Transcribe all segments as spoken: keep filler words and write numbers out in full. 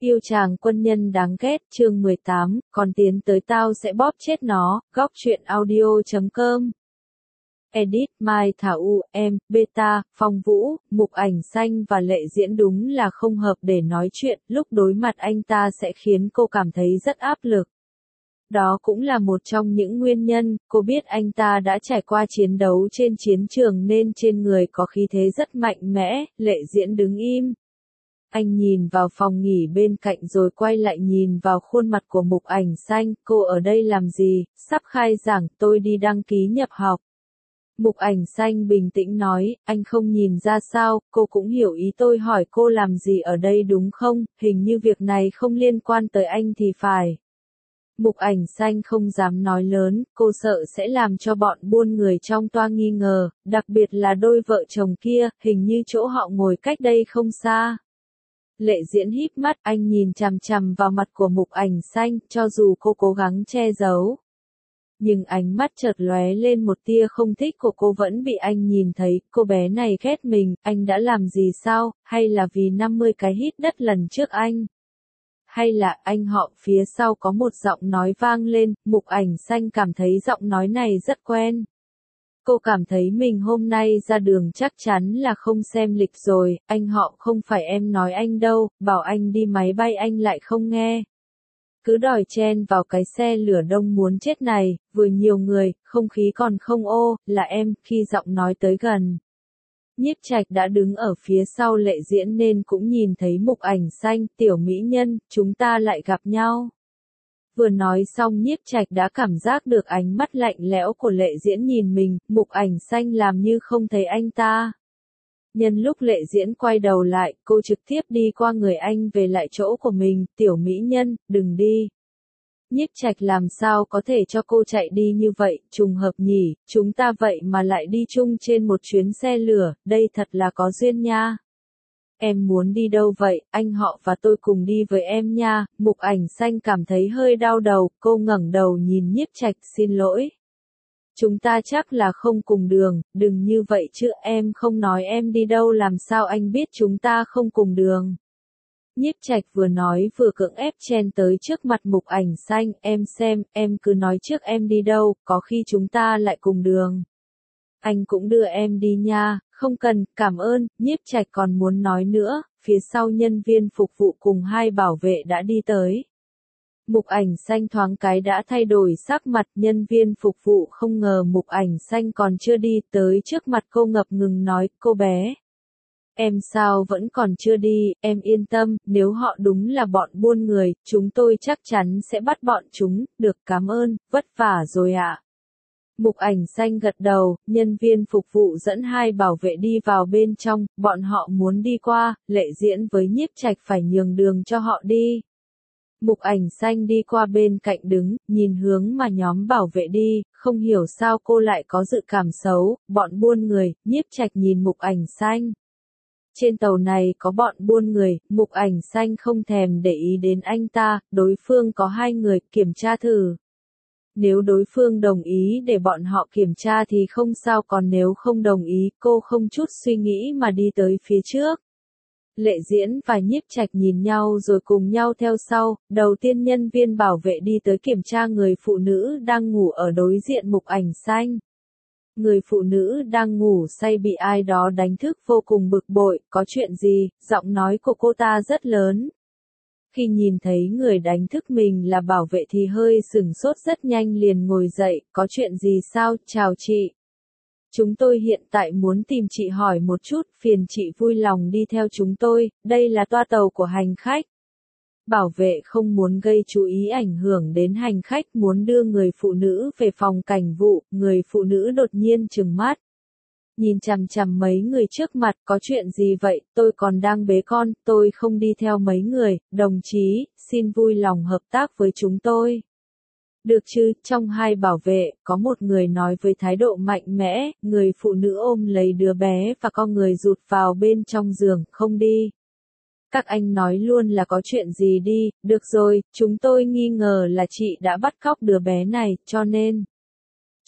Yêu chàng quân nhân đáng ghét, chương mười tám, còn tiến tới tao sẽ bóp chết nó, góc truyện audio chấm com. Edit, Mai Thảo U, em, Beta, Phong Vũ, Mục Ảnh Xanh và Lệ Diễn đúng là không hợp để nói chuyện, lúc đối mặt anh ta sẽ khiến cô cảm thấy rất áp lực. Đó cũng là một trong những nguyên nhân, cô biết anh ta đã trải qua chiến đấu trên chiến trường nên trên người có khí thế rất mạnh mẽ. Lệ Diễn đứng im. Anh nhìn vào phòng nghỉ bên cạnh rồi quay lại nhìn vào khuôn mặt của Mục Ảnh Xanh, cô ở đây làm gì, sắp khai giảng, tôi đi đăng ký nhập học. Mục Ảnh Xanh bình tĩnh nói, anh không nhìn ra sao, cô cũng hiểu ý tôi hỏi cô làm gì ở đây đúng không, hình như việc này không liên quan tới anh thì phải. Mục Ảnh Xanh không dám nói lớn, cô sợ sẽ làm cho bọn buôn người trong toa nghi ngờ, đặc biệt là đôi vợ chồng kia, hình như chỗ họ ngồi cách đây không xa. Lệ Diễn híp mắt, anh nhìn chằm chằm vào mặt của Mục Ảnh Xanh, cho dù cô cố gắng che giấu. Nhưng ánh mắt chợt lóe lên một tia không thích của cô vẫn bị anh nhìn thấy, cô bé này ghét mình, anh đã làm gì sao, hay là vì năm mươi cái hít đất lần trước anh? Hay là anh họ phía sau có một giọng nói vang lên, Mục Ảnh Xanh cảm thấy giọng nói này rất quen. Cô cảm thấy mình hôm nay ra đường chắc chắn là không xem lịch rồi, anh họ không phải em nói anh đâu, bảo anh đi máy bay anh lại không nghe. Cứ đòi chen vào cái xe lửa đông muốn chết này, vừa nhiều người, không khí còn không ô, là em, khi giọng nói tới gần. Nhiếp Trạch đã đứng ở phía sau Lệ Diễn nên cũng nhìn thấy Mục Ảnh Xanh, tiểu mỹ nhân, chúng ta lại gặp nhau. Vừa nói xong Nhiếp Trạch đã cảm giác được ánh mắt lạnh lẽo của Lệ Diễn nhìn mình, Mục Ảnh Xanh làm như không thấy anh ta. Nhân lúc Lệ Diễn quay đầu lại, cô trực tiếp đi qua người anh về lại chỗ của mình, tiểu mỹ nhân, đừng đi. Nhiếp Trạch làm sao có thể cho cô chạy đi như vậy, trùng hợp nhỉ, chúng ta vậy mà lại đi chung trên một chuyến xe lửa, đây thật là có duyên nha. Em muốn đi đâu vậy, anh họ và tôi cùng đi với em nha. Mục Ảnh Xanh cảm thấy hơi đau đầu, cô ngẩng đầu nhìn Nhiếp Trạch, xin lỗi. Chúng ta chắc là không cùng đường, đừng như vậy chứ, em không nói em đi đâu làm sao anh biết chúng ta không cùng đường. Nhiếp Trạch vừa nói vừa cưỡng ép chen tới trước mặt Mục Ảnh Xanh, em xem, em cứ nói trước em đi đâu, có khi chúng ta lại cùng đường. Anh cũng đưa em đi nha, không cần, cảm ơn. Nhiếp Trạch còn muốn nói nữa, phía sau nhân viên phục vụ cùng hai bảo vệ đã đi tới. Mục Ảnh Xanh thoáng cái đã thay đổi sắc mặt, nhân viên phục vụ không ngờ Mục Ảnh Xanh còn chưa đi tới trước mặt cô ngập ngừng nói, cô bé. Em sao vẫn còn chưa đi, em yên tâm, nếu họ đúng là bọn buôn người, chúng tôi chắc chắn sẽ bắt bọn chúng, được cảm ơn, vất vả rồi ạ. Mục Ảnh Xanh gật đầu, nhân viên phục vụ dẫn hai bảo vệ đi vào bên trong, bọn họ muốn đi qua, Lệ Diễn với Nhiếp Trạch phải nhường đường cho họ đi. Mục Ảnh Xanh đi qua bên cạnh đứng, nhìn hướng mà nhóm bảo vệ đi, không hiểu sao cô lại có dự cảm xấu, bọn buôn người, Nhiếp Trạch nhìn Mục Ảnh Xanh. Trên tàu này có bọn buôn người, Mục Ảnh Xanh không thèm để ý đến anh ta, đối phương có hai người, kiểm tra thử. Nếu đối phương đồng ý để bọn họ kiểm tra thì không sao, còn nếu không đồng ý, cô không chút suy nghĩ mà đi tới phía trước. Lệ Diễn và Nhiếp Trạch nhìn nhau rồi cùng nhau theo sau, đầu tiên nhân viên bảo vệ đi tới kiểm tra người phụ nữ đang ngủ ở đối diện Mục Ảnh Xanh. Người phụ nữ đang ngủ say bị ai đó đánh thức vô cùng bực bội, có chuyện gì, giọng nói của cô ta rất lớn. Khi nhìn thấy người đánh thức mình là bảo vệ thì hơi sửng sốt, rất nhanh liền ngồi dậy, có chuyện gì sao, chào chị. Chúng tôi hiện tại muốn tìm chị hỏi một chút, phiền chị vui lòng đi theo chúng tôi, đây là toa tàu của hành khách. Bảo vệ không muốn gây chú ý ảnh hưởng đến hành khách, muốn đưa người phụ nữ về phòng cảnh vụ, người phụ nữ đột nhiên trừng mắt. Nhìn chằm chằm mấy người trước mặt, có chuyện gì vậy, tôi còn đang bế con, tôi không đi theo mấy người, đồng chí, xin vui lòng hợp tác với chúng tôi. Được chứ, trong hai bảo vệ, có một người nói với thái độ mạnh mẽ, người phụ nữ ôm lấy đứa bé và con người rụt vào bên trong giường, không đi. Các anh nói luôn là có chuyện gì đi, được rồi, chúng tôi nghi ngờ là chị đã bắt cóc đứa bé này, cho nên.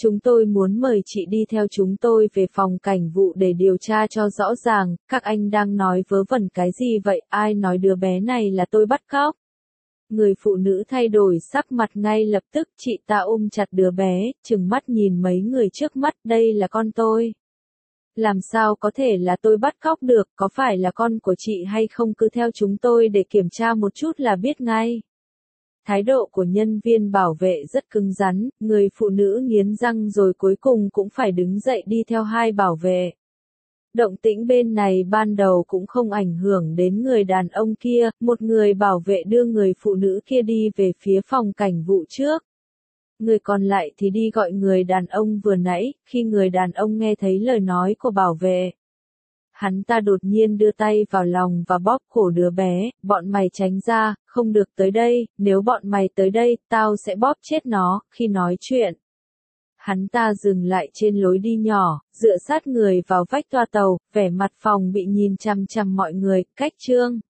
Chúng tôi muốn mời chị đi theo chúng tôi về phòng cảnh vụ để điều tra cho rõ ràng, các anh đang nói vớ vẩn cái gì vậy, ai nói đứa bé này là tôi bắt cóc. Người phụ nữ thay đổi sắc mặt ngay lập tức, chị ta ôm chặt đứa bé, trừng mắt nhìn mấy người trước mắt, đây là con tôi. Làm sao có thể là tôi bắt cóc được, có phải là con của chị hay không, cứ theo chúng tôi để kiểm tra một chút là biết ngay. Thái độ của nhân viên bảo vệ rất cứng rắn, người phụ nữ nghiến răng rồi cuối cùng cũng phải đứng dậy đi theo hai bảo vệ. Động tĩnh bên này ban đầu cũng không ảnh hưởng đến người đàn ông kia, một người bảo vệ đưa người phụ nữ kia đi về phía phòng cảnh vụ trước. Người còn lại thì đi gọi người đàn ông vừa nãy, khi người đàn ông nghe thấy lời nói của bảo vệ. Hắn ta đột nhiên đưa tay vào lòng và bóp cổ đứa bé, bọn mày tránh ra, không được tới đây, nếu bọn mày tới đây, tao sẽ bóp chết nó, khi nói chuyện. Hắn ta dừng lại trên lối đi nhỏ, dựa sát người vào vách toa tàu, vẻ mặt phòng bị nhìn chằm chằm mọi người, cách chương.